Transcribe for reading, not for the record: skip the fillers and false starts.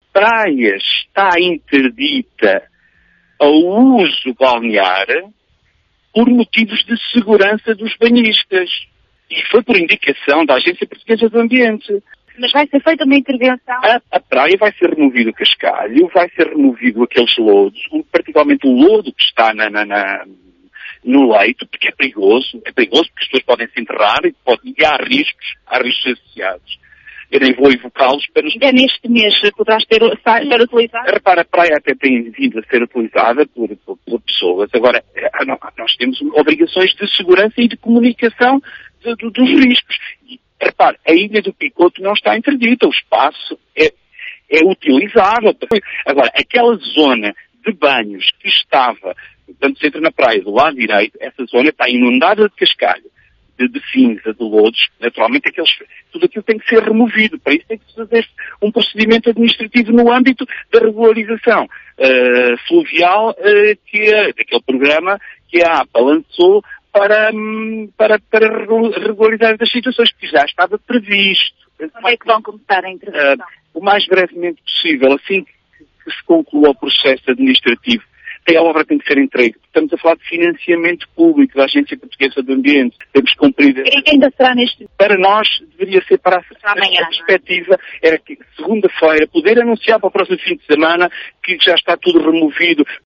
praia está interdita ao uso balnear por motivos de segurança dos banhistas. E foi por indicação da Agência Portuguesa do Ambiente. Mas vai ser feita uma intervenção? A praia vai ser removido o cascalho, vai ser removido aqueles lodos, particularmente o lodo que está no leito, porque é perigoso porque as pessoas podem se enterrar e há riscos associados. Eu nem vou evocá-los para... Ainda neste mês poderá ser utilizado? Repara, a praia até tem vindo a ser utilizada por pessoas. Agora, nós temos obrigações de segurança e de comunicação dos riscos. E, repare, a Ilha do Picoto não está interdita, o espaço é utilizável. Agora, aquela zona de banhos que estava, portanto, se entra na praia do lado direito, essa zona está inundada de cascalho, de cinza, de lodos, naturalmente tudo aquilo tem que ser removido. Para isso tem que se fazer um procedimento administrativo no âmbito da regularização fluvial daquele programa que a APA lançou para regularizar as situações que já estava previsto. Como é que vão começar a intervenção? O mais brevemente possível, assim que se conclua o processo administrativo, a obra tem que ser entregue. Estamos a falar de financiamento público da Agência Portuguesa do Ambiente. Temos cumprido... E ainda será neste... Para nós, deveria ser para amanhã, a perspectiva, era que segunda-feira poder anunciar para o próximo fim de semana que já está tudo removido,